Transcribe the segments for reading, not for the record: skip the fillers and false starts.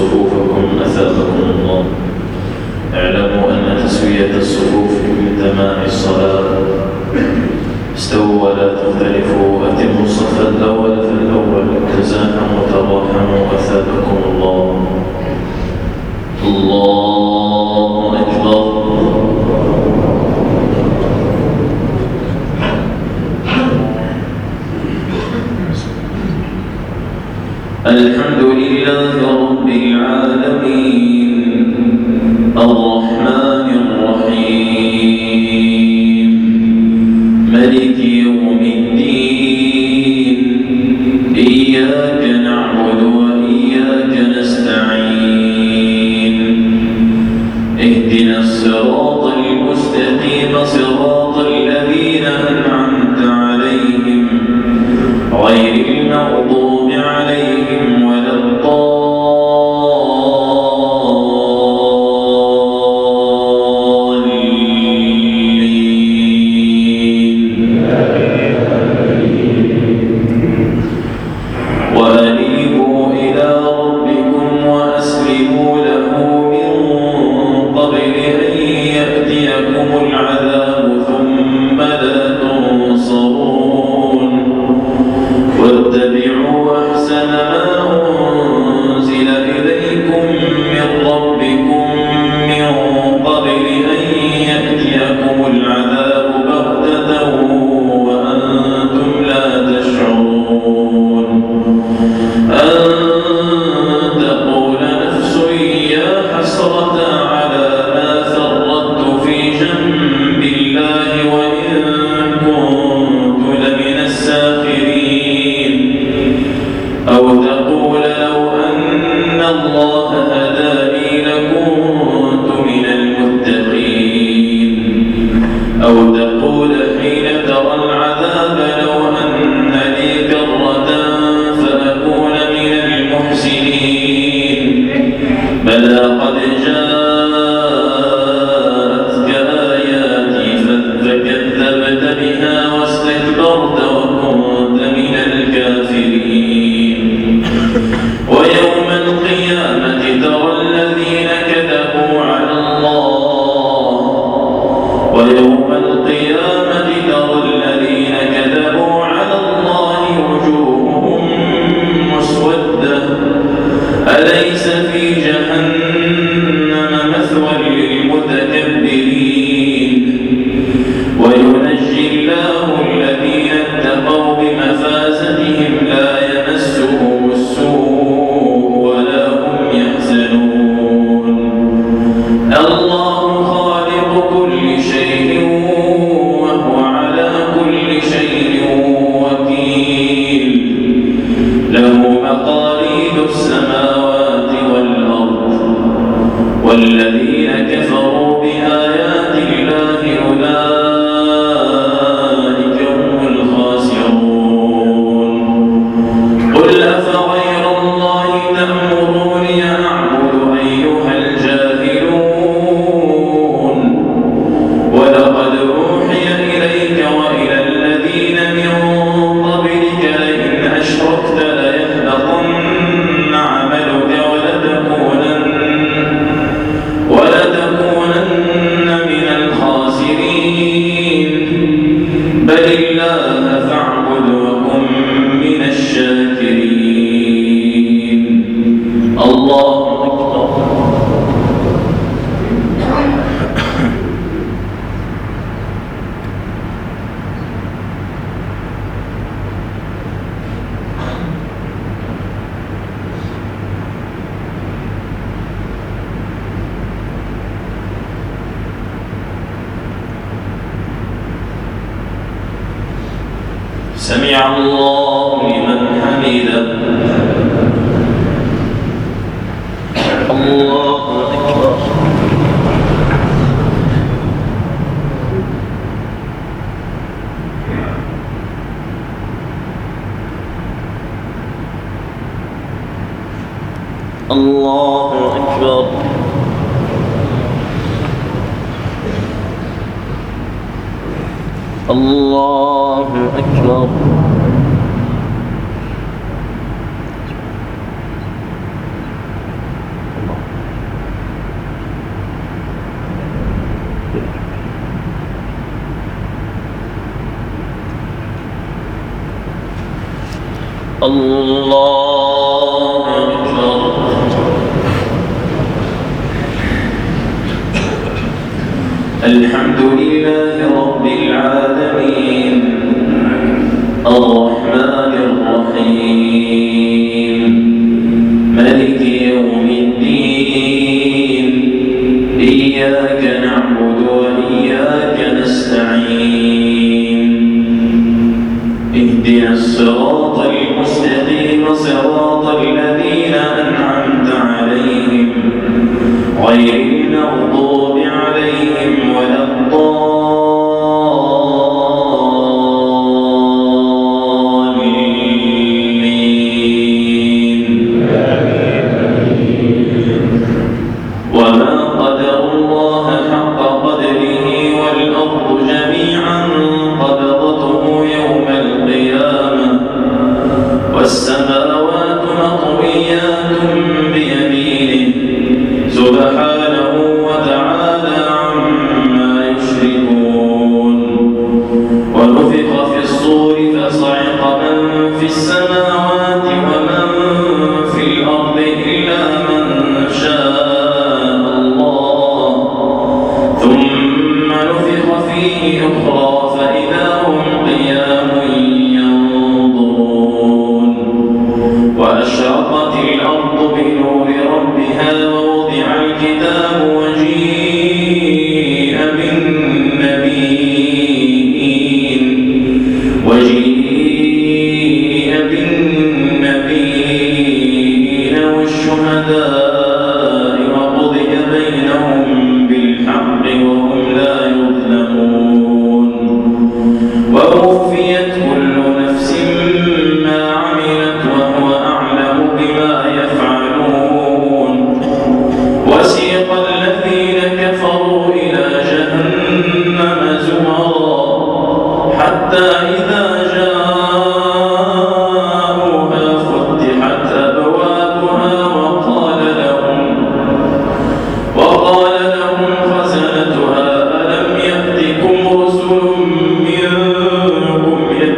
صفوفكم أثابكم الله. اعلموا أن تسوية الصفوف من تمام الصلاة. استووا ولا تختلفوا، أتموا الصف الأول فالأول، تزاحموا تراحموا أثابكم الله. الله أكبر. الحمد لله رب العالمين الرحمن الرحيم مالك يوم الدين إياك نعبد وإياك نستعين اهدنا الصراط المستقيم صراط الذين أنعمت عليهم غير المغضوب عليهم ولا الضالين. وأنيبوا إلى ربكم وأسلموا له من قبل أن يأتيكم العذاب ثم لا تنصرون. واتبعوا أحسن ما أنزل إليكم من ربكم من قبل أن يأتيكم العذاب بغتة وأنتم لا تشعرون. أن تقول نفس يا حسرة على ما فرطت في جنب الله وإن كنت لمن الساخرين. أو تقول لو أن الله هداني لكنت من المتقين. أو تقول حين ترى العذاب لو أن لي كرة فأكون من المحسنين. بلى قد جاءتك آياتي فكذبت بها واستكبرت وكنت من الكافرين. ويوم القيامة ترى الذين كذبوا على الله وجوههم مسودة أليس في جهنم مثوى للمتكبرين. وينجي الله الذين اتقوا بمفازتهم لا يمسهم السوء ولا هم يحزنون. الله خالق كل شيء وهو على كل شيء وكيل. له مقاليد السماوات والأرض. والذين كفروا بآيات الله أولئك هم الخاسرون. قل أفغير الله تأمروني أعبد أيها الجاهلون. ولقد أوحي إليك وإلى الذين من قبلك لئن أشركت ليحبطن عملك ولتكونن من الخاسرين. بل الله فاعبد وكن من الشاكرين. الله أكبر. سمع الله لمن حمده. الله أكبر. الله أكبر. الله أكبر. الله أكبر. الحمد لله رب العالمين الرحمن الرحيم مالك يوم الدين إياك نعبد وإياك نستعين اهدنا الصراط المستقيم صراط الذين أنعمت عليهم غير المغضوب عليهم ولا الضالين. وما قدر الله حق قدره والأرض جميعا قبضته يوم القيامة والسماوات مطويات بيمينه سبحانه وتعالى عما يشركون. ونفخ في الصور فصعق من في السماوات ومن في الأرض إلا من شاء الله ثم نفخ فيه أخرى فإذا هم قيام ينظرون. وأشرقت الأرض بنور ربها ووضع الكتاب وجيء بالنبيين والشهداء وقضي بينهم بالحق وهم لا يظلمون. ووفيت كل نفس ما عملت وهو أعلم بما يفعلون. وسيق الذين كفروا إلى جهنم زمرا حتى إذا جاءوها فتحت أبوابها وقال لهم خزنتها ألم يأتكم رسل منكم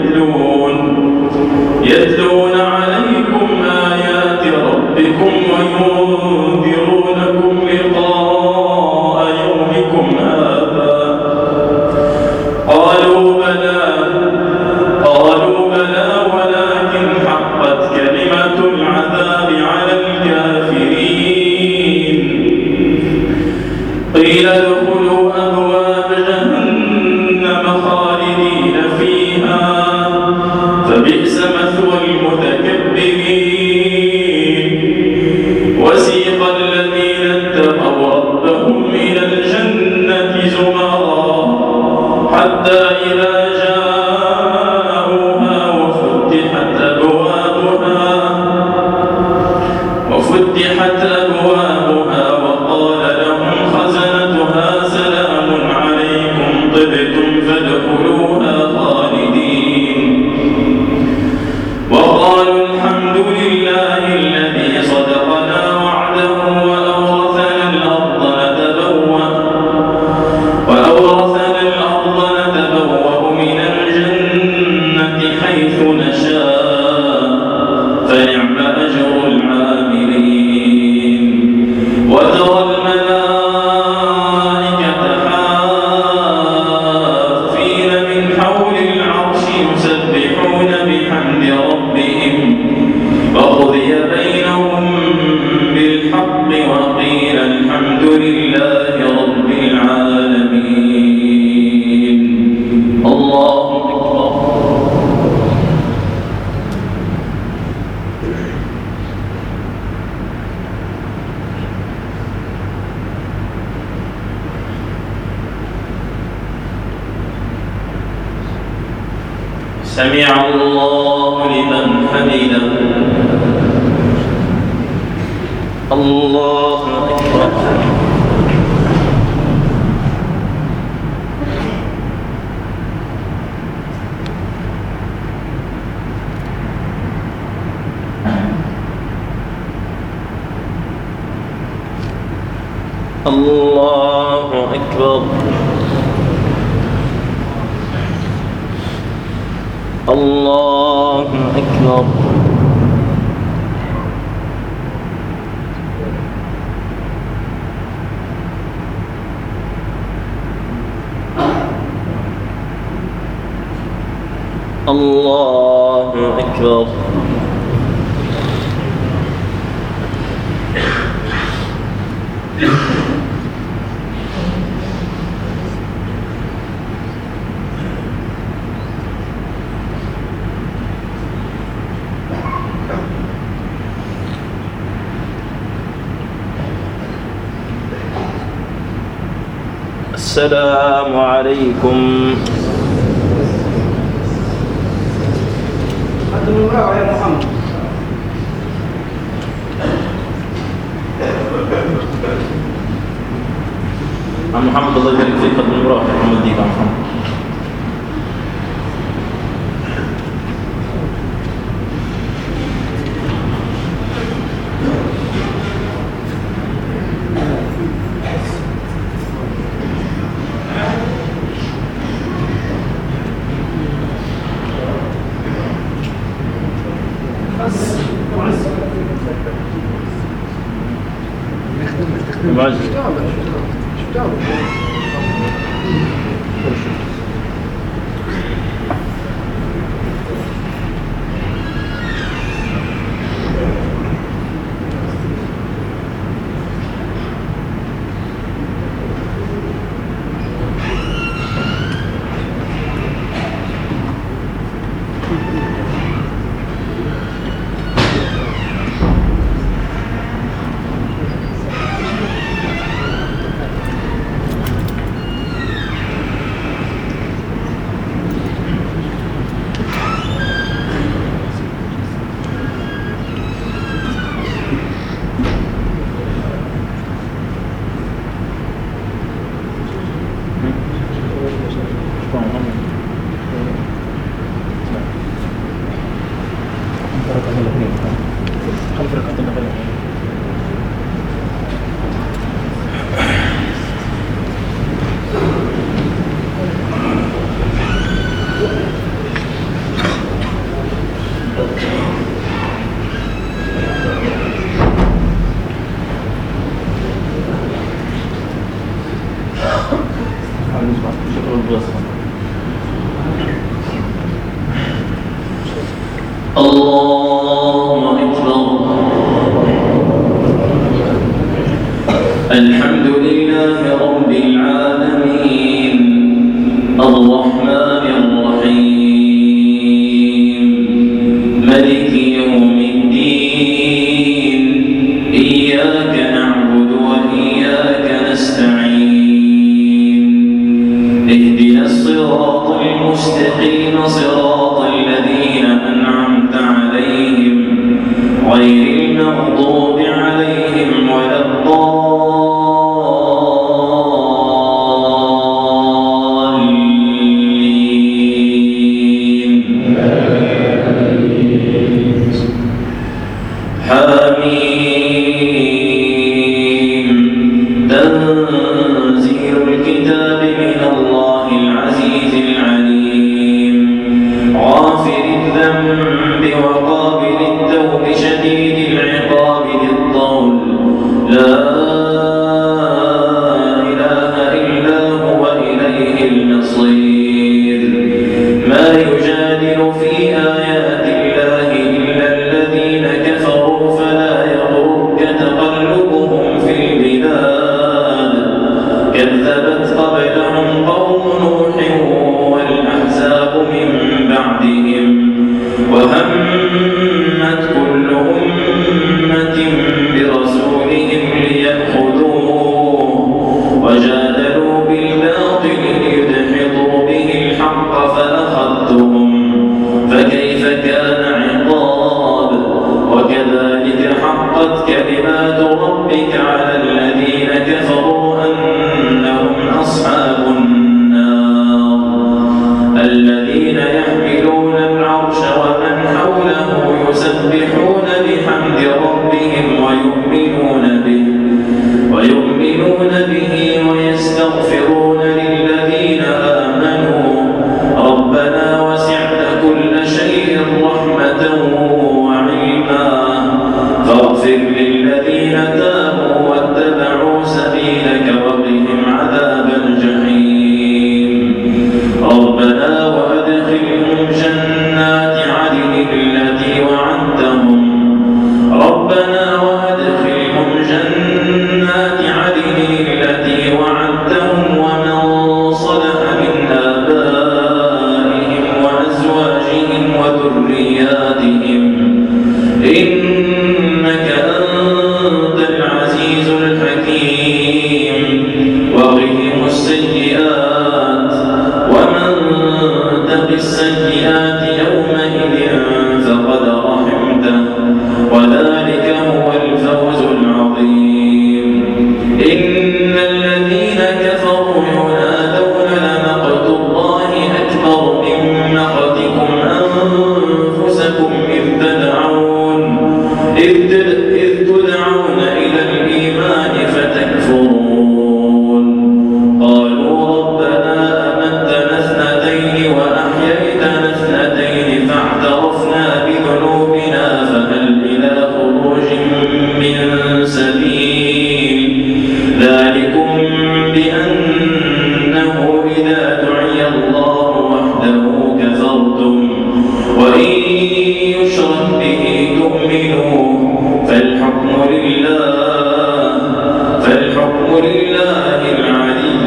يتلون عليكم آيات ربكم وينذرونكم لقاء يومكم هذا قالوا بلى ولكن حقت كلمة العذاب على الكافرين. قيل ادخلوا أبواب جهنم خالدين فيها فبئس مثوى المتكبرين. وسيق الذين اتقوا ربهم إلى الجنة زمرا حتى إذا جاءوها وفتحت أبوابها وقال لهم خزنتها سلام عليكم طبتم فادخلوها خالدين. وقالوا الحمد لله الذي صدقنا وعده وأورثنا الأرض نتبوأ من الجنة حيث نشاء فنعم أجر العاملين. وترى الملائكة حافين من حول العرش يسبحون بحمد ربهم وقضي بينهم بالحق وقيل الحمد لله رب العالمين. الله أكبر. سمع الله لمن حمده. الله أكبر. الله أكبر. الله أكبر. الله أكبر. السلام عليكم. عم محمد الله يبارك فيك. قد المراه يا محمد ديك عم محمد. الله أكبر. الحمد لله رب العالمين الرحمن الرحيم ملك يوم الدين إياك نعبد وإياك نستعين اهدنا الصراط المستقيم صراط الذين أنعمت عليهم غير المغضوب عليهم ولا الضالين. حميم. تنزيل الكتاب من الله العزيز العليم غافر الذنب وقابل التوب شديد العقاب ذي الطول لا إله إلا هو إليه المصير. ما يجادل في آيات الله إلا الذين كفروا فلا يغرك تقلبهم في البلاد كذبت قبلهم قوم نوح والأحزاب من بعدهم وهمت كل أمة برسولهم ليأخذوه وجادلوا بالباطل ليدحضوا به الحق فأخذتهم فكيف كان عقاب. وكذلك حقت كلمات ربك على الذين كفروا أنهم أصحاب النار الذين يحملون العرش ومن حوله يسبحون بحمد ربهم ويؤمنون به ويستغفرون للذين آمنوا ربنا وسعت كل شيء رحمة وعلما فاغفر للذين تابوا واتبعوا العزيز الحكيم وقهم السيئات ومن تق السيئات يومئذ فقد رحمته وذلك هو الفوز العظيم إن الذين كفروا ينادون لمقت الله أكبر من مقتكم أنفسكم إذ تدعون إلى الإيمان فتكفرون قالوا ربنا أمتنا اثنتين وأحييتنا اثنتين فاعترفنا بذنوبنا فهل إلى خروج من سبيل ذلكم بأنه إذا دعي الله وحده كفرتم وإن يشرك به تؤمنوا فالحكم لله العلي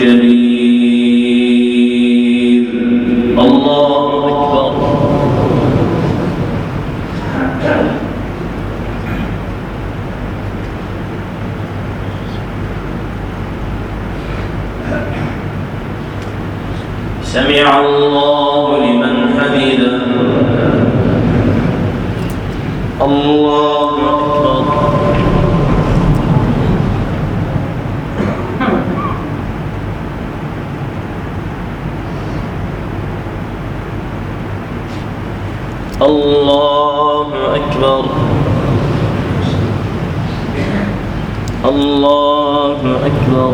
الكبير الله أكبر سمع الله لمن حمده الله أكبر الله أكبر الله أكبر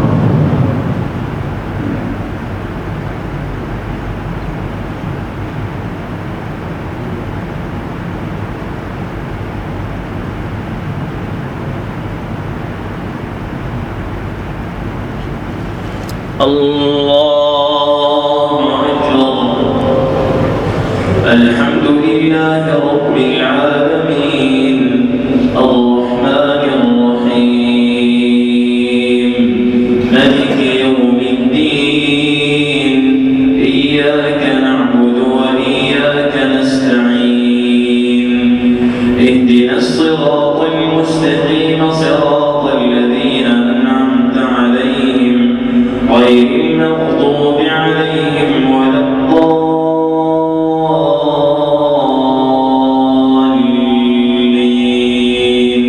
الله أكبر الحمد لله رب العالمين الرحمن الرحيم مالك يوم الدين إياك نعبد وإياك نستعين اهدنا الصراط المستقيم صراط الذين أنعمت عليهم غير المغضوب عليهم ولا الضالين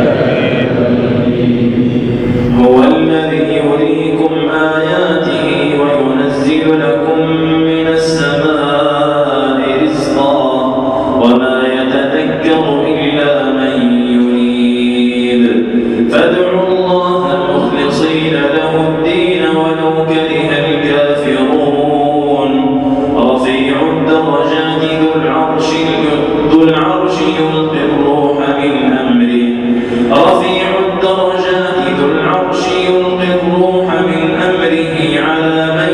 هو الذي يريكم آياته وينزل لكم من السماء رزقا وما يتذكر إلا من يريد فادعوا الله مخلصين له الدين ولو كره الكافرون رفيع الدرجات ذو العرش يلقي الروح من أمره رفيع الدرجات ذو العرش يلقي الروح من أمره على من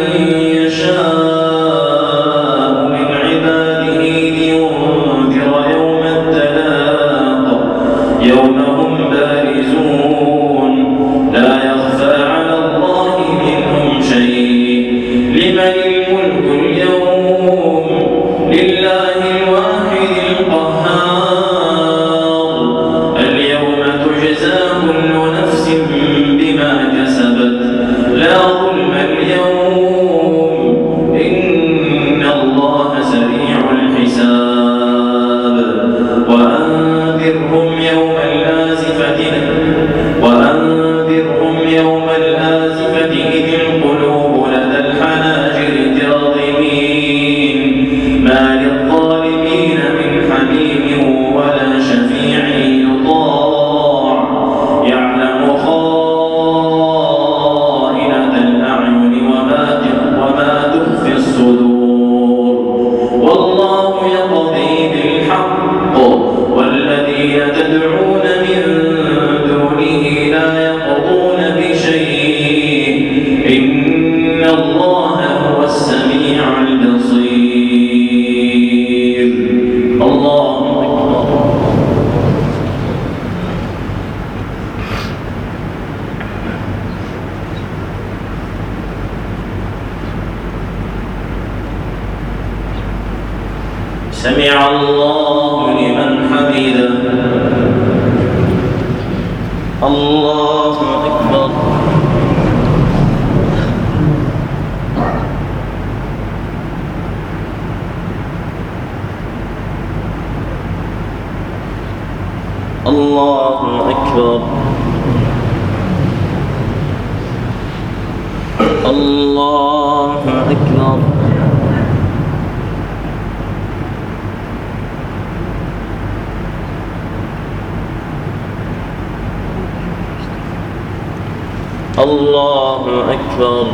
يشاء من عباده لينذر يوم التلاق يوم هم بارزون لا يخفى على الله منهم شيء لمن الملك اليوم لله الواحد القهار اليوم تجزى كل نفس بما كسبت لا ظلم اليوم إن الله سريع الحساب وأنذرهم يوم الآزفة إذ القلوب لدى الحناجر كاظمين ما للظالمين من حميم ولا شفيع يطاع يعلم خائنة الأعين وما تخفي الصدور والله يقضي بالحق والذين تدعون من دونه لا يقضون بشيء إن الله هو السميع البصير الله أكبر سمع الله لمن حمده الله أكبر. الله أكبر. الله أكبر. الله أكبر.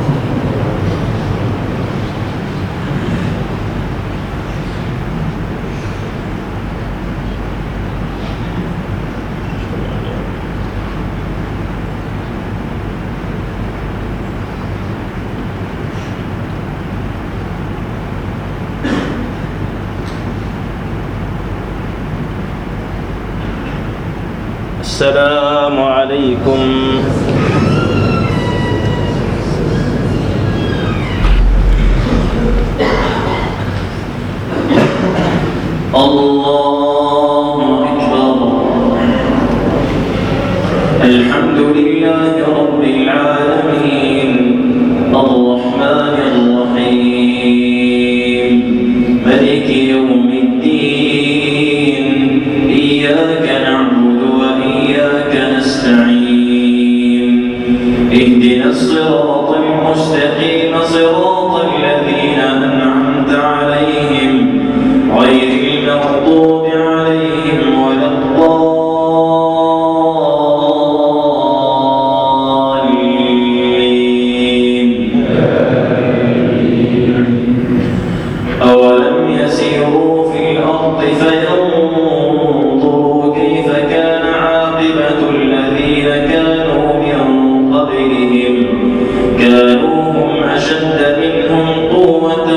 السلام عليكم. الله أكبر. الحمد لله رب العالمين الرحمن الرحيم مالك يوم الدين إياك نعبد وإياك نستعين اهدنا الصراط المستقيم صراط الذين أنعمت عليهم غير المغضوب عليهم ولا الضالين. أولم يسيروا في الأرض فينظروا كيف كان عاقبة الذين كانوا من قبلهم كانوا هم أشد منهم قوة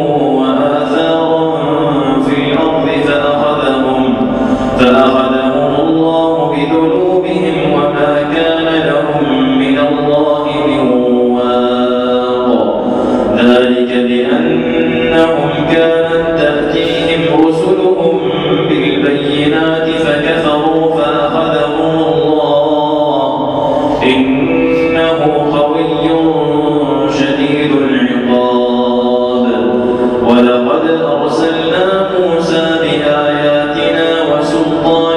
فأخذهم الله بذنوبهم وما كان لهم من الله من واق ذلك بأنهم كانت تأتيهم رسلهم بالبينات فكفروا فأخذهم الله إنه قوي شديد العقاب. ولقد أرسلنا موسى بآياتنا وسلطان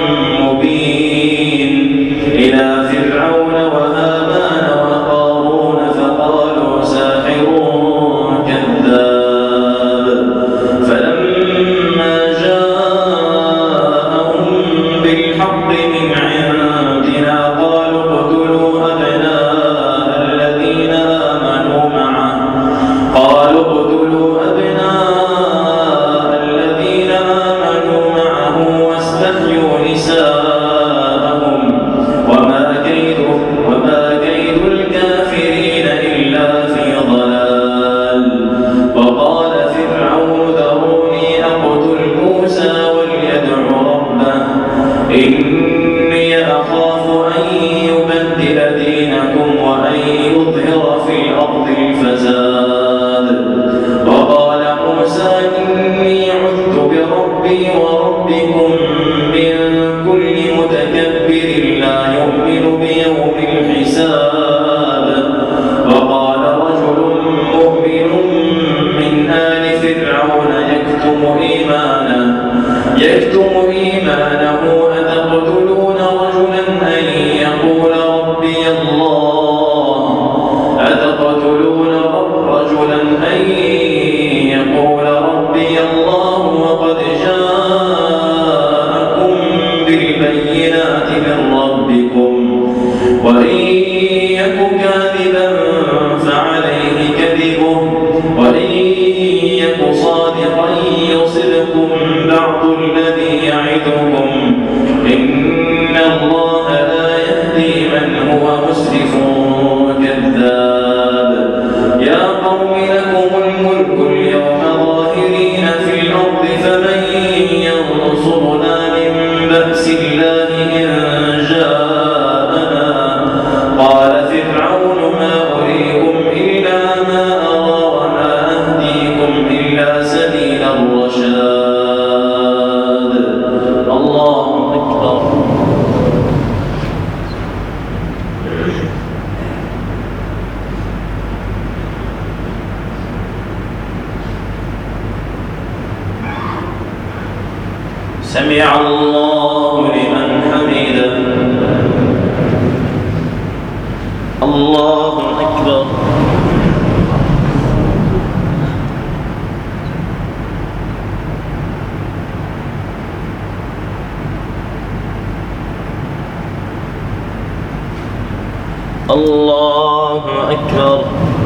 مبين إلى فرعون وهامان وقارون فقالوا ساحر كذاب فلما جاءهم بالحق من عندنا قالوا اقتلوا أبناء الذين آمنوا معه واستحيوا نساءهم وما كيد الكافرين إلا في ضلال. وقال فرعون ذروني أقتل موسى وليدع ربه إني أخاف أن يبدل دينكم وأن يظهر في الأرض الفساد. وقال موسى إني عذت بربي وربكم من كل متكبر لا يؤمن بيوم الحساب. وقال رجل مؤمن من آل فرعون يكتم إيمانه أتقتلون رجلا أن يقول ربي الله وقد جاءكم بالبينات من ربكم وإن يك كاذبا فعليه كذبه وإن يك صادقا يصبكم بعض الذي يعدكم إن الله لا يهدي من هو مسرف كذاب. يا قوم لكم الملك اليوم ظاهرين في الأرض فمن ينصرنا من بأس الله إن جاءنا. قال فرعون سمع الله لمن حمده. الله أكبر. الله أكبر.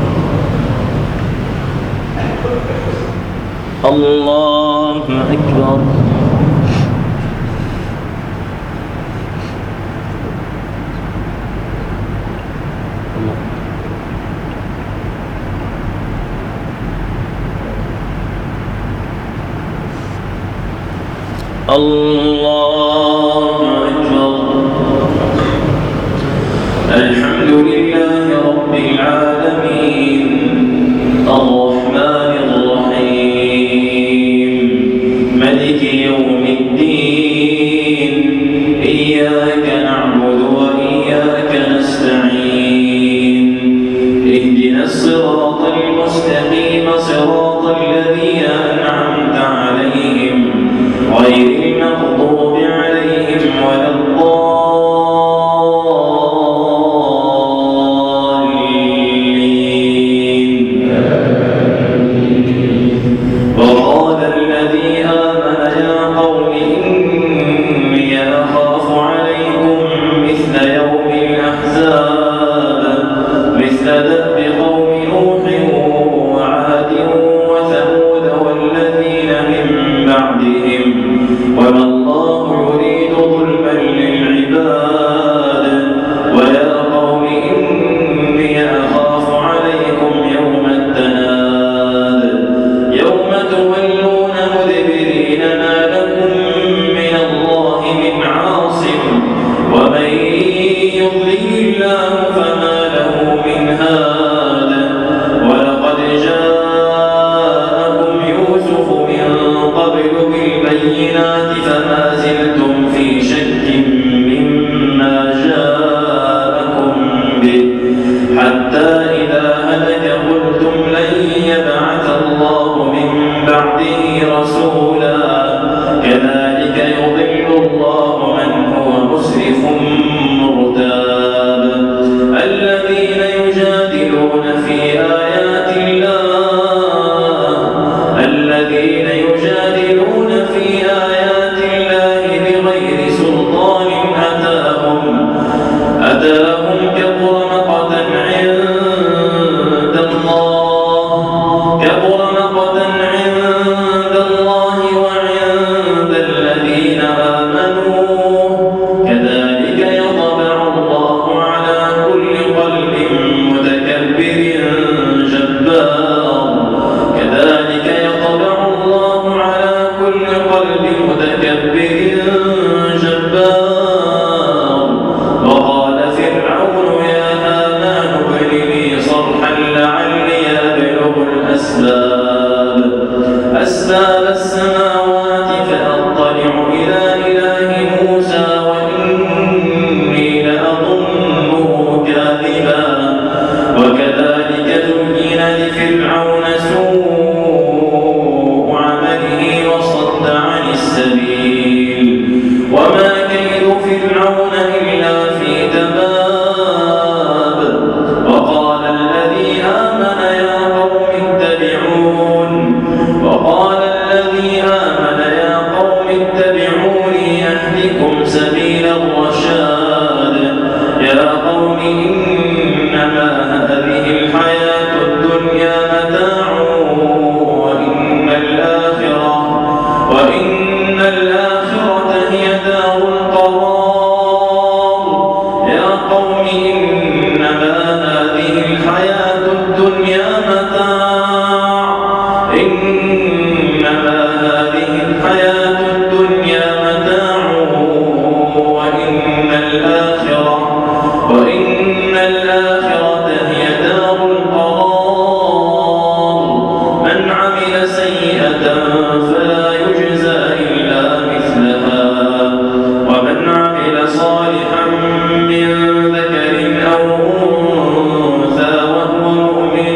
الله أكبر. الله أكبر. الحمد لله رب العالمين الرحمن الرحيم مالك يوم الدين إياك نعبد وإياك نستعين اهدنا الصراط المستقيم صراط الذين أنعمت عليهم غير المغضوب عليهم ولا الضالين. وقال الذي آمن يا قوم إني أخاف عليكم مثل يوم الأحزاب مثل دأب قوم نوح وعاد وثمود والذين من بعدهم وما الله يريد ظلما للعباد. ويا قوم إني أخاف عليكم يوم التناد يوم تولون مدبرين ما لكم من الله من عاصم ومن يضلل الله فما له من هاد. ولقد جاءكم يوسف من قبل بالبينات فما زلتم في شك مما جاءكم به حتى إذا هلك قلتم لن يبعث الله من بعده رسولا كذلك يضل الله من هو مسرف مرتاب. الذين يجادلون في آيات الله بغير سلطان أتاهم كبر مقتا عند الله وعند الذين آمنوا كذلك يطبع الله على كل قلب متكبر جبار. كذلك يطبع الله على كل قلب متكبر جبار. وقال فرعون يا هامان ابن لي صرحا لعلي أبلغ أسباب السماوات فأطلع إلى إله موسى وإني لأظنه كاذبا. وكذلك زين لفرعون سوء عمله وصد عن السبيل وما كيد فرعون إلا في تباب. وقال الذي آمن يا قوم اتبعوني أهدكم سبيل الرشاد. يا قوم إنما هذه الحياة الدنيا متاع وإن الآخرة هي دار القرار. يا قوم إنما هذه الحياة الدنيا متاع وإن الآخرة هي دار القرار. من عمل سيئة فلا يجزى إلا مثلها ومن عمل صالحا من ذكر أو أنثى وهو مؤمن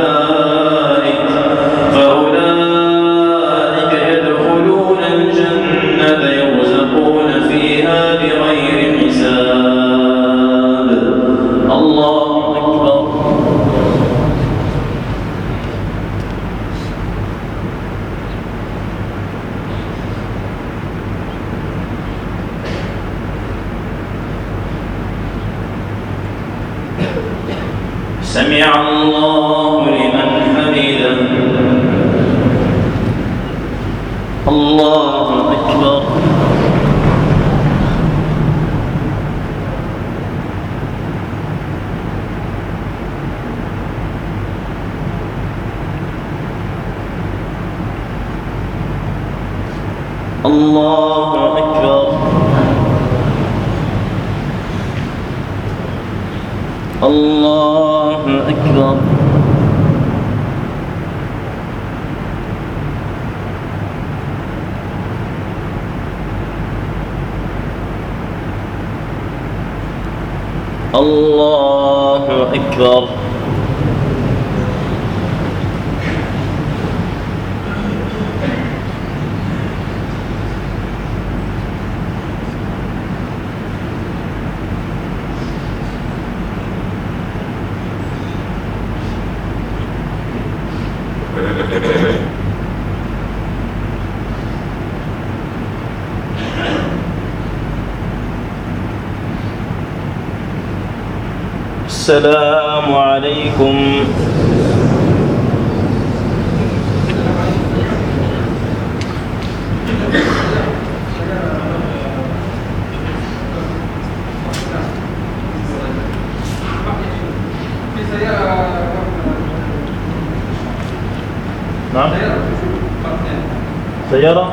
فأولئك يدخلون الجنة الحساب. الله أكبر. سمع الله لمن حمده. الله أكبر. الله أكبر. الله أكبر. الله أكبر. السلام عليكم. نعم سيارة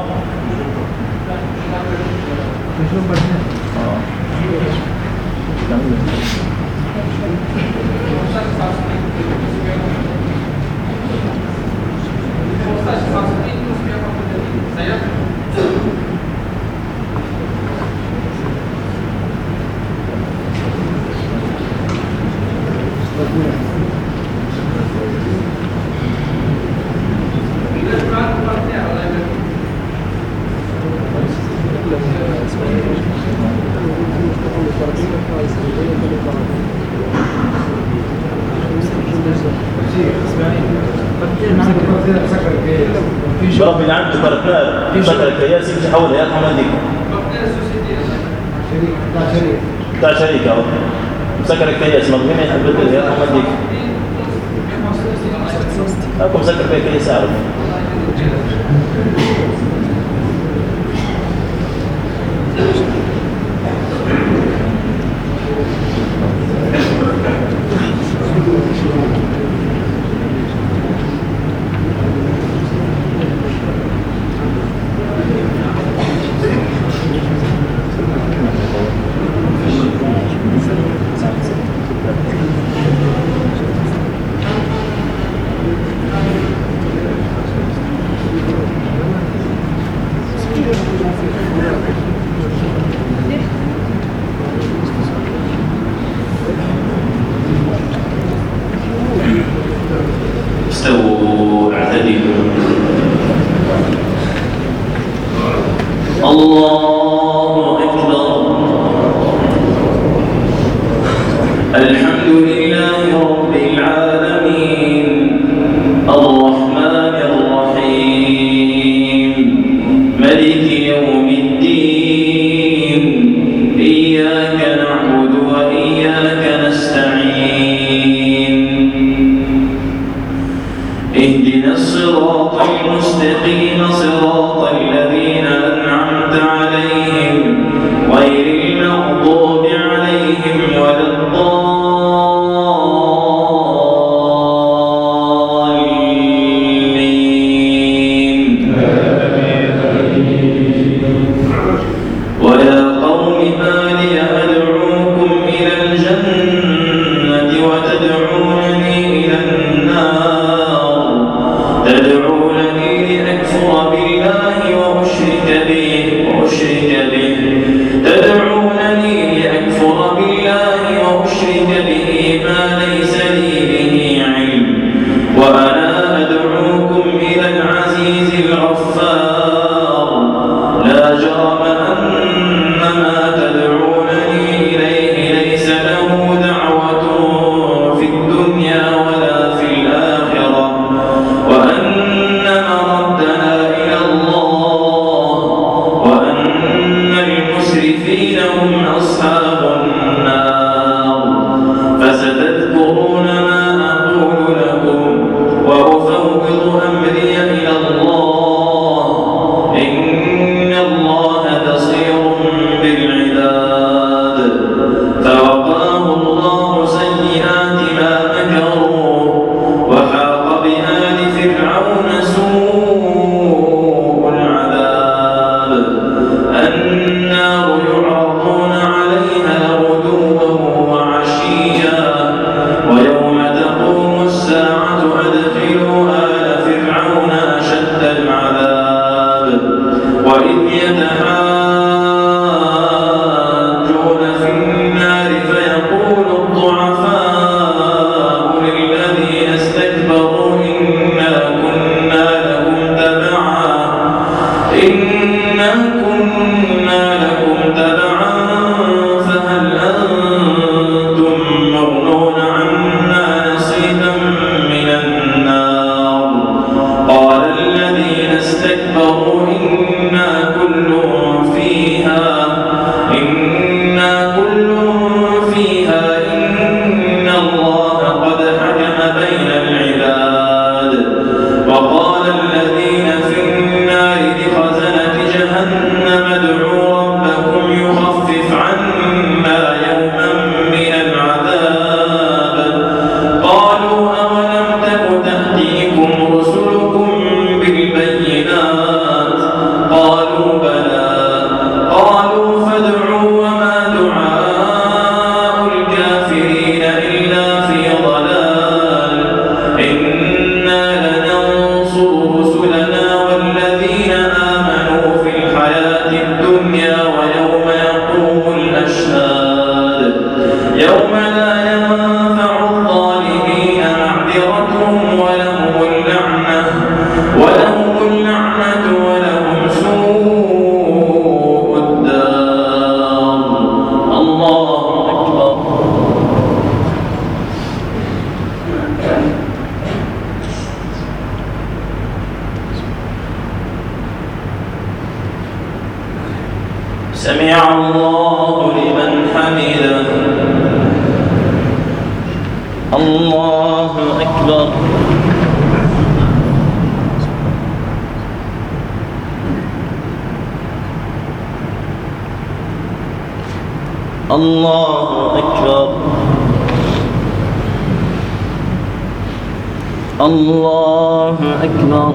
برب اللي عنده بركات سكر الكياس يمشي حول هيئات حماديك بتاع شريك اهو مسكر الكياس مضمين يحبط هيئات حماديك اكو مسكر فيها كياس اعرف استووا اعتدلوا. الله أكبر. الحمد لله رب العالمين الرحمن الرحيم ملك يوم الدين إياك نعبد وإياك نستعين اهدنا الصراط المستقيم صراط الذين أنعمت عليهم غير المغضوب عليهم ولا الضالين. ويا قوم ما لي أدعوكم إلى الجنة وتدعونني إلى النار تدعونني لأكفر بالله وأشرك به تدعونني لأكفر بالله يوم لا ينفع الظالمين معذرتهم ولهم اللعنة ولهم سوء الدار. الله أكبر. سمع الله لمن حمده. الله أكبر. الله أكبر. الله أكبر.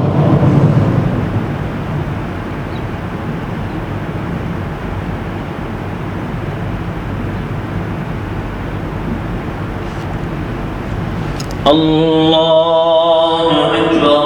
الله أكبر.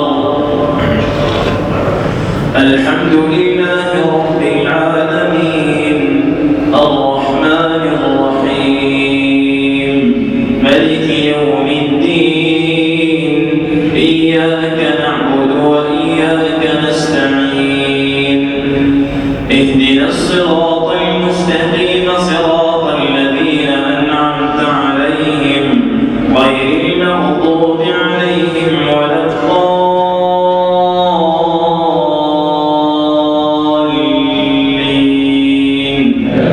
الحمد لله رب العالمين الرحمن الرحيم مالك يوم الدين إياك نعبد وإياك نستعين اهدنا الصراط المستقيم صراط الذين أنعمت عليهم غير المغضوب عليهم ولا الضالين.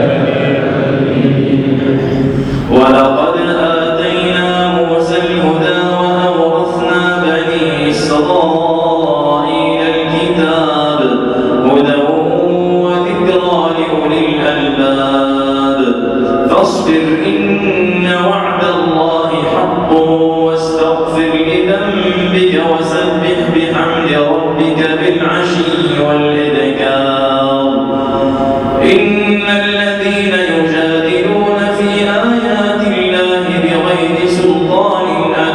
ولقد آتينا موسى الهدى وأورثنا بني إسرائيل الكتاب هدى وذكرى لأولي الألباب. فاصبر إن وعد الله حق واستغفر لذنبك وسبح بحمد ربك بالعشي والإبكار. إن الذين يجادلون في آيات الله بغير سلطان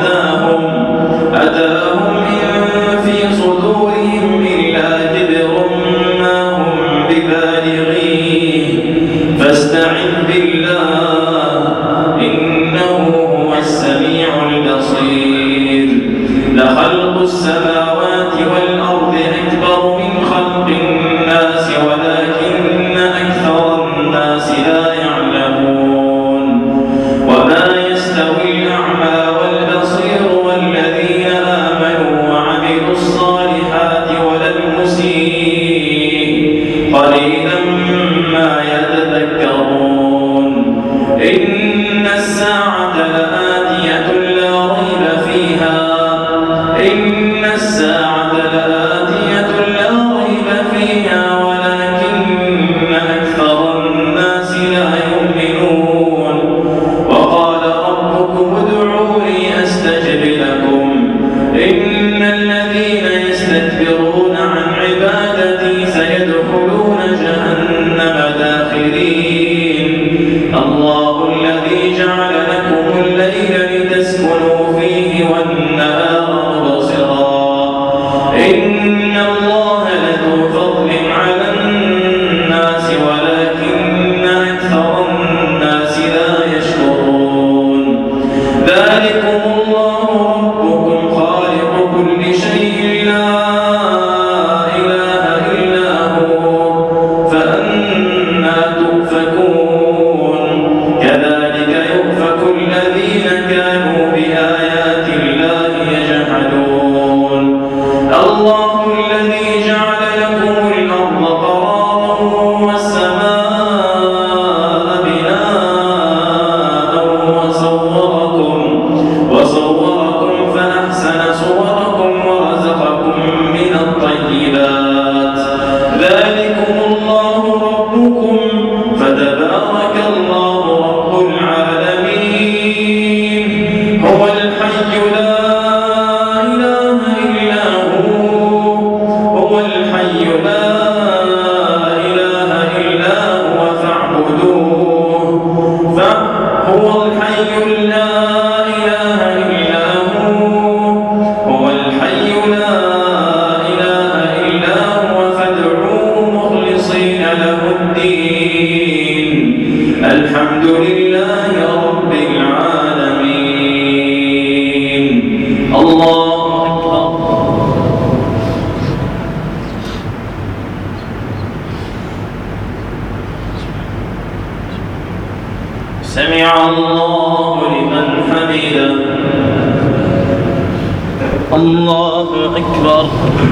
أتاهم إن في صدورهم إلا كبر ما هم ببالغيه فاستعذ بالله إنه هو السميع البصير. لخلق السماوات والأرض أكبر من خلق الناس ولكن أكثر الناس لا يعلمون. وما يستوي الأعمى والبصير والذين آمنوا وعملوا الصالحات ولا المسيء قليلا ما يتذكرون. إن الساعة لآتية لا ريب فيها ولكن أكثر الناس لا يؤمنون. وقال ربكم ادعوني أستجب لكم إن الذين يستكبرون عن عبادتي سيدخلون جهنم داخرين. الله الذي سمع الله لمن حمده. الله أكبر.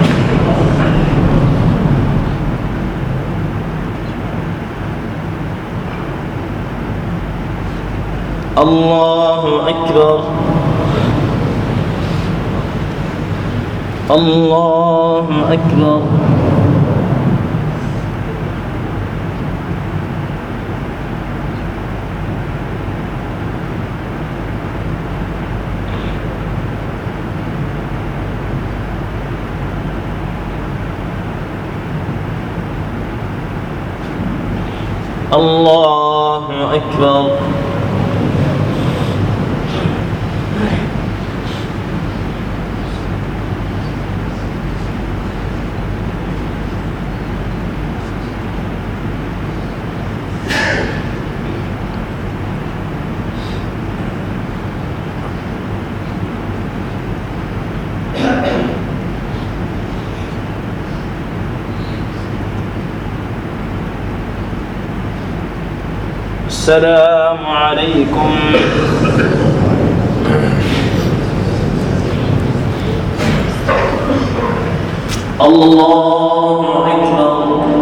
الله أكبر. الله أكبر. الله أكبر. السلام عليكم. الله أكبر.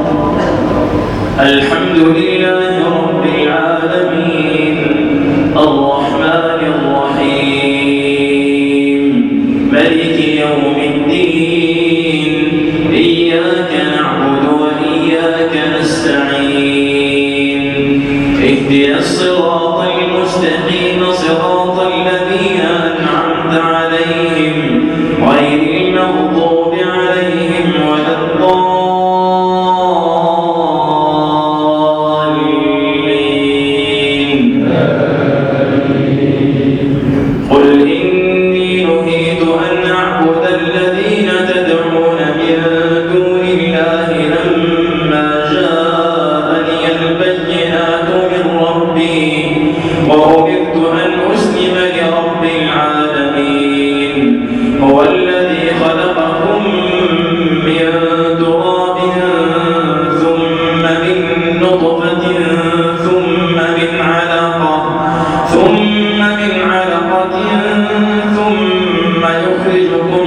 الحمد لله رب العالمين الرحمن الرحيم مالك يوم الدين إياك نعبد وإياك نستعين اهدنا الصراط المستقيم صراط الذين أنعمت عليهم غير المغضوب عليهم ولا الضالين. قل إني نهيت أن أعبد الذين تدعون من دون الله لما جاءني البينات من ربي وأمرت أن أسلم لرب العالمين. هو الذي خلقكم من تراب ثم من نطفة ثم من علقة ثم يخرجكم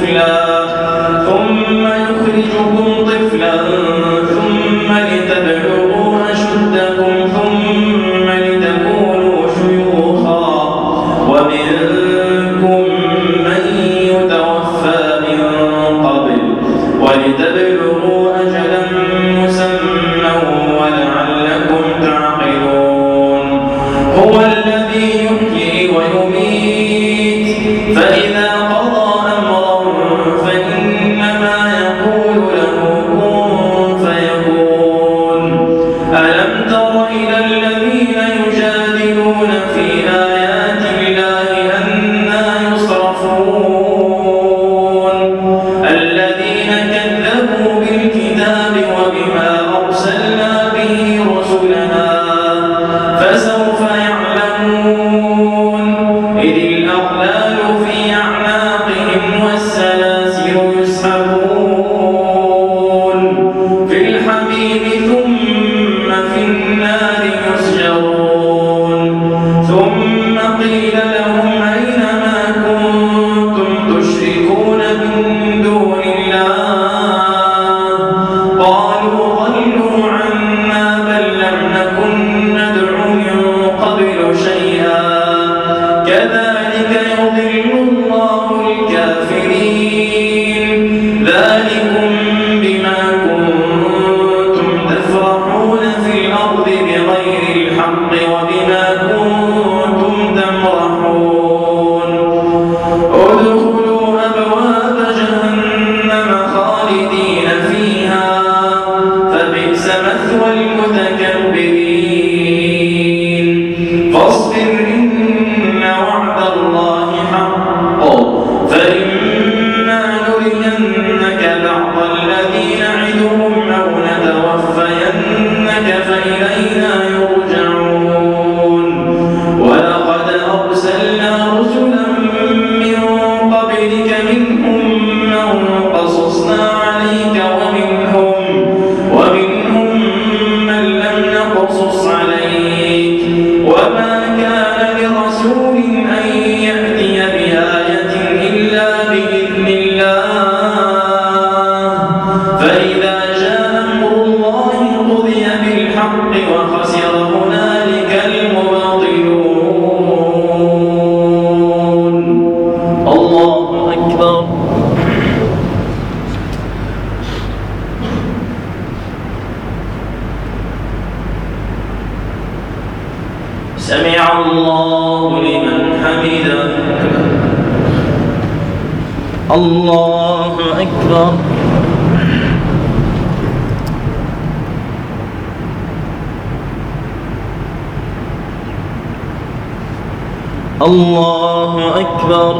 طفلا ثم لتبلغوا أشدكم ثم لتكونوا شيوخا ومنكم من يتوفى من قبل ولتبلغوا أجلا مسمى ولعلكم تعقلون. هو الذي يحيي ويميت فإذا قضى أمرا فإنما يقول له كن فيكون. ألم تر إلى الذين يجادلون في آيات الله أنى يصرفون الذين كذبوا بالكتاب وبما أرسلنا به رسلنا فسوف يعلمون إذ الأغلال في أعناقهم والسلاسل يسحبون في الحميم ثم في النار يسجرون. ثم قيل لهم أين ما كنتم تشركون من دون الله قالوا ضلوا عنا بل لم نكن ندعو من قبل شيئا كذلك يضل الله الكافرين. ذلكم بما كنتم تفرحون في الأرض بغير الحق وبما كنتم تمرحون. ادخلوا أبواب جهنم خالدين فيها فبئس مثوى المتكبرين. فاصبر إن وعد الله حق فإما نرينك بعض الذي نعدهم أو نتوفينك فإلينا يرجعون. ولقد أرسلنا رسلا من قبلك منهم من قصصنا عليك ومنهم من لم نقصص عليك وما سمع الله لمن حمده. الله أكبر. الله أكبر.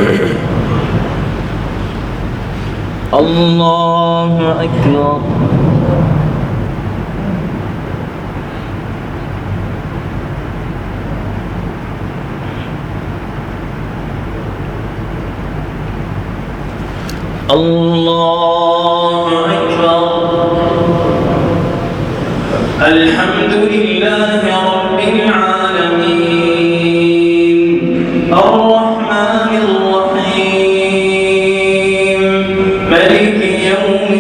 الله أكبر. الله أكبر. الحمد لله رب العالمين الرحمن الرحيم مالك يوم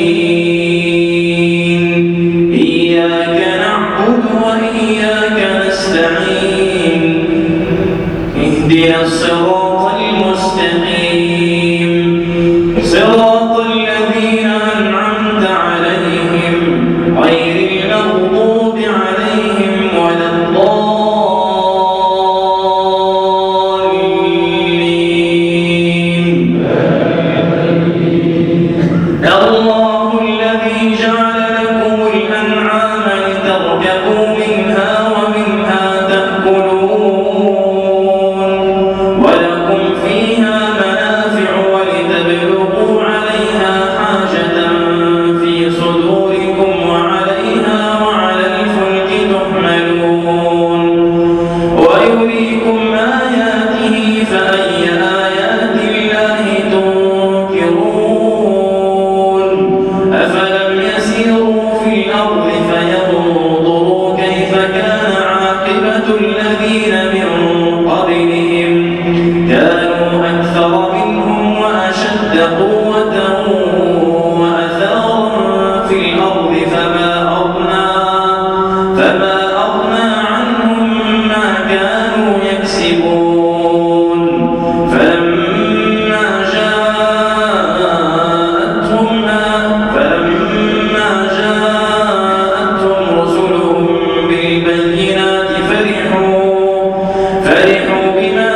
الدين إياك نعبد وإياك نستعين اهدنا الصراط المستقيم صراط الذين أنعمت عليهم غير المغضوب عليهم ولا الضالين. الله الذي جعل لكم الأنعام لتركبوا منها ومنها تأكلون ولكم فيها منافع ولتبلغوا عليها حاجة في صدوركم وعليها وعلى الفلك تحملون ويريكم آياته فأي آيات الله تنكرون أفلم يسيروا في الأرض فينظروا كيف كان عاقبة الذين من قبلهم كانوا أكثر منهم وأشد قوة وأثارا في الأرض فما أغنى عنهم ما كانوا يكسبون فلما جاءتهم رسلهم بالبينات فرحوا بما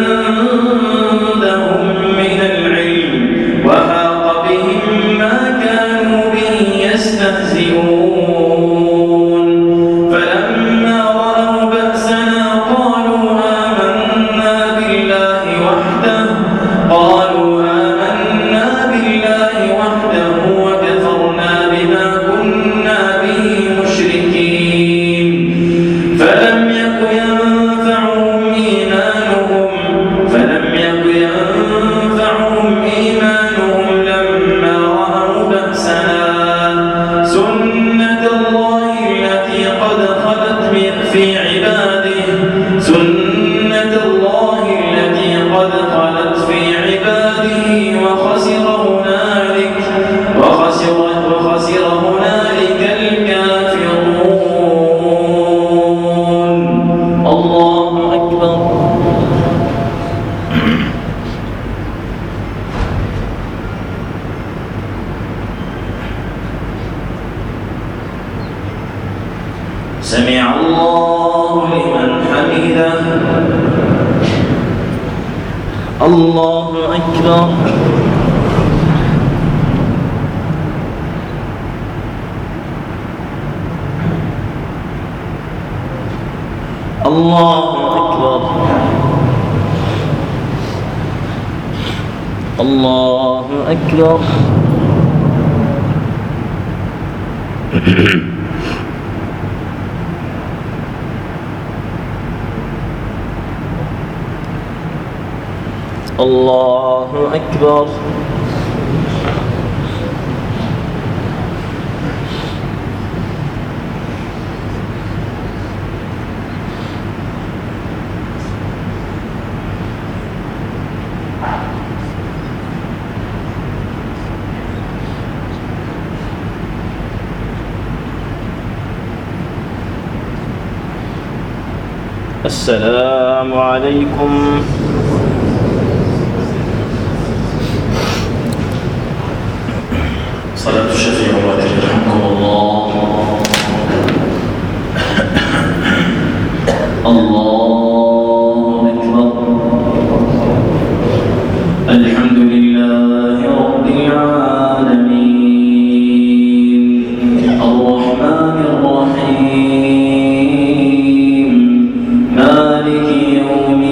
عندهم من العلم وحاق بهم ما كانوا به يستهزئون فلما رأوا بأسنا قالوا آمنا بالله وحده وكفرنا بما كنا به مشركين فلم يك ينفعهم إيمانهم لما رأوا بأسنا سنة الله التي قد خلت في عباده وخسر هنالك الكافرون. الله أكبر. سمع الله لمن حمده. الله أكبر. الله أكبر. الله أكبر. الله أكبر. السلام عليكم. صلاة الشفيع الواتر رحمكم الله. الله أكبر. الحمد لله رب العالمين الرحمن الرحيم مالك يوم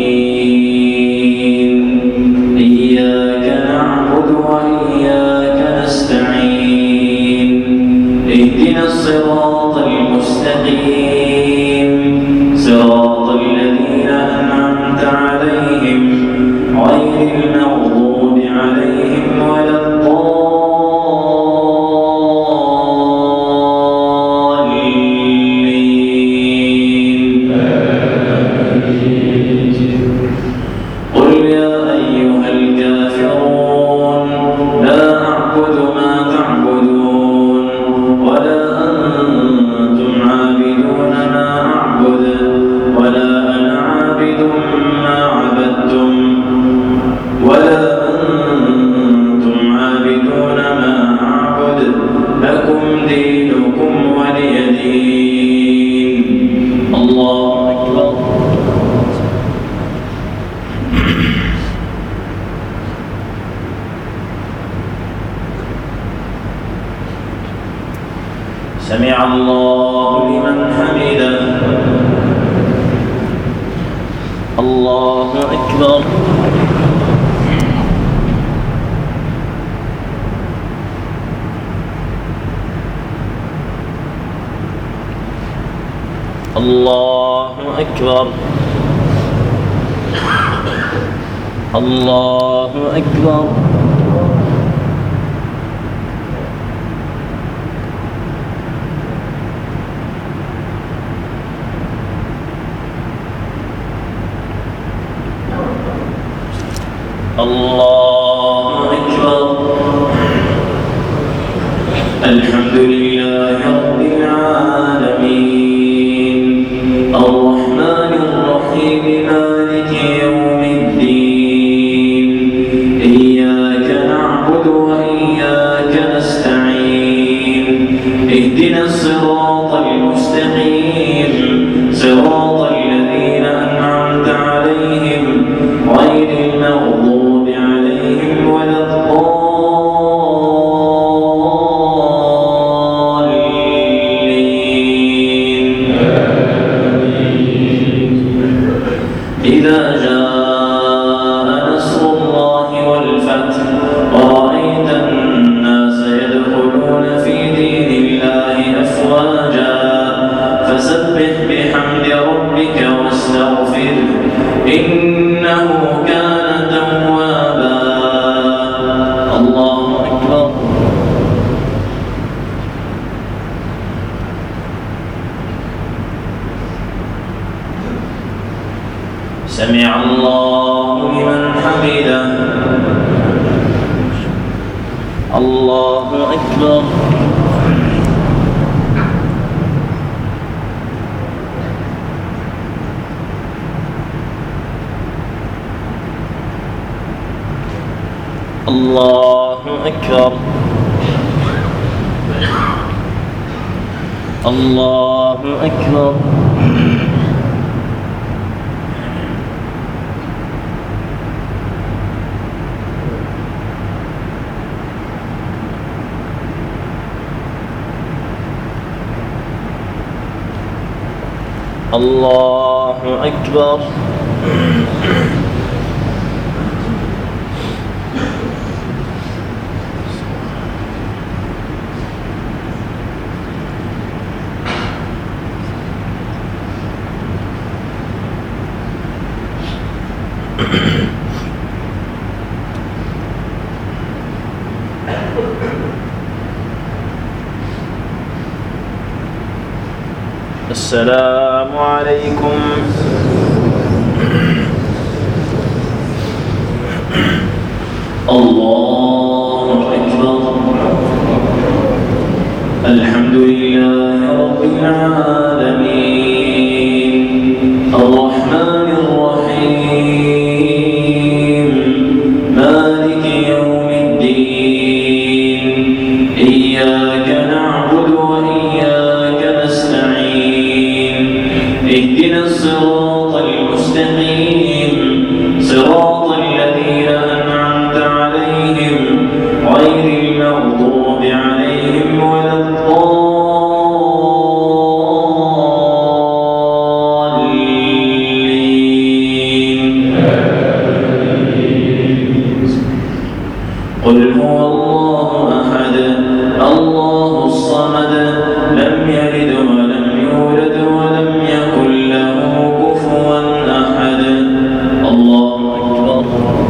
الدين إياك نعبد وإياك نستعين اهدنا الصراط المستقيم صراط الذين أنعمت عليهم غير المغضوب عليهم ولا الضالين. قل يا أيها الكافرون لا أعبد ما تعبدون ولا أنتم عابدون ما أعبد ولا أنا عابد ما عبدتم ولا أنتم عابدون ما أعبد لكم دينكم ولي دين. الله أكبر. سمع الله لمن حمده. الله أكبر. الله أكبر. الله أكبر. الله أكبر. الحمد لله رب العالمين الرحمن الرحيم مالك يوم الدين إياك نعبد وإياك نستعين اهدنا الصراط المستقيم صراط الذين أنعمت عليهم غير المغضوب عليهم ولا الضالين. إذا جاء نصر الله والفتح ورأيت الناس يدخلون في دين الله أفواجا فسبح بحمد ربك واستغفره إنه كان توابا. الله أكبر. سمع الله لمن حمده. الله أكبر. الله أكبر. الله أكبر. الله أكبر. السلام عليكم. الله أكبر. الحمد لله رب العالمين الرحمن الرحيم مالك يوم الدين إياك نعبد وإياك نستعين اهدنا الصراط قل هو الله أحد الله الصمد لم يلد ولم يولد ولم يكن له كفوا أحد. الله أكبر.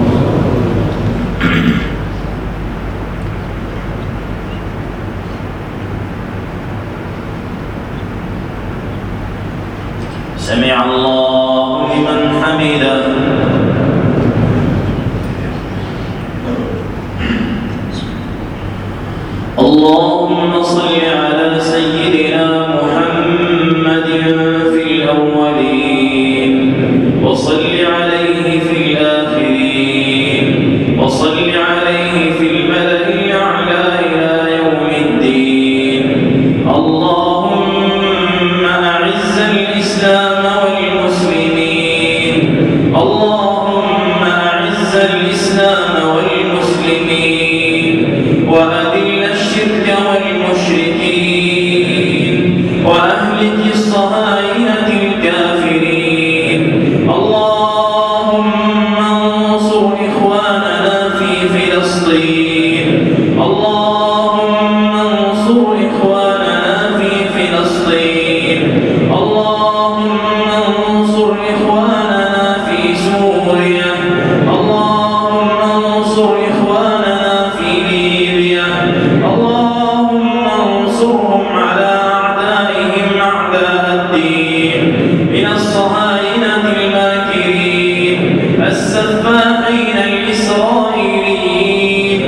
سمع الله لمن حمده. اللهم صل على سيدنا محمد في الأولين وصل عليه في الآخرين وصل عليه في الملأ الأعلى إلى يوم الدين. اللهم أعز الإسلام والمسلمين. اللهم أعز الإسلام والمسلمين وأذل الشرك والمشركين وأهلك الصهاينة الكافرين. اللهم انصر إخواننا في فلسطين. اللهم انصر إخواننا في فلسطين. اللهم انصر إخواننا في سوريا. اللهم انصر إخواننا في ليبيا. اللهم انصرهم على أعدائهم أعداء الدين من الصهاينة الماكرين السفاحين الإسرائيليين.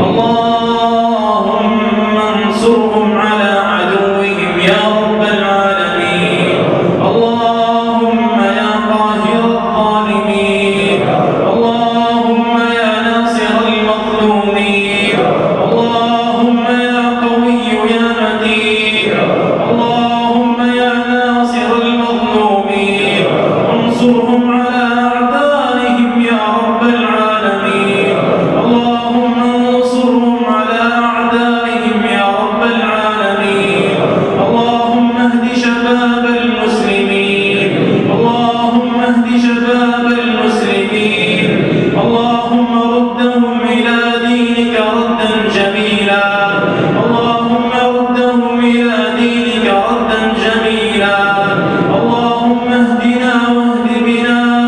اللهم انصرهم على عدوهم يا رب العالمين. اللهم يا قاهر الظالمين. اللهم يا ناصر المظلومين. اللهم يا قوي يا متين. اللهم يا ناصر المظلومين انصرهم على أعدائهم يا رب العالمين. اللهم انصرهم على أعدائهم يا رب العالمين. اللهم اهد شباب المسلمين. اللهم اهد شباب المسلمين. اللهم ردهم إلى دينك ردا جميلا. اللهم ردهم إلى دينك ردا جميلا. اللهم اهدنا واهد بنا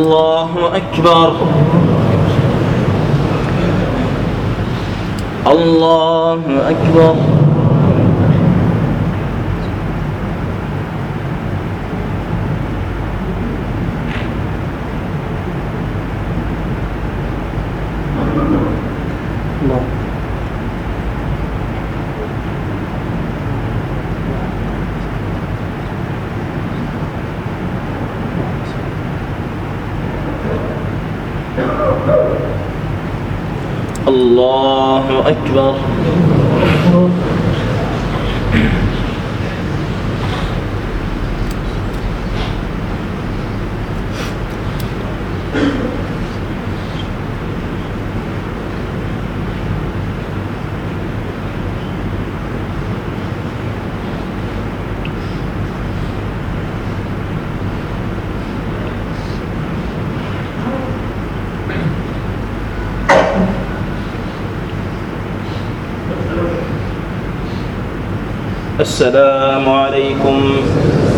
الله أكبر الله أكبر الله أكبر السلام عليكم